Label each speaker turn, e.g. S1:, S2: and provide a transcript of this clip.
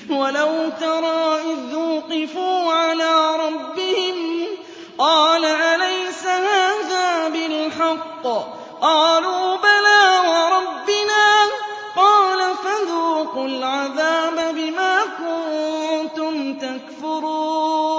S1: وَلَوْ تَرَىٰ إِذْ وُقِفُوا عَلَىٰ رَبِّهِمْ قَالَ أَلَيْسَ هَٰذَا بِالْحَقِّ ۖ قَالُوا بَلَىٰ وَرَبِّنَا ۚ قَالَ فَذُوقُوا الْعَذَابَ بِمَا كُنتُمْ تَكْفُرُونَ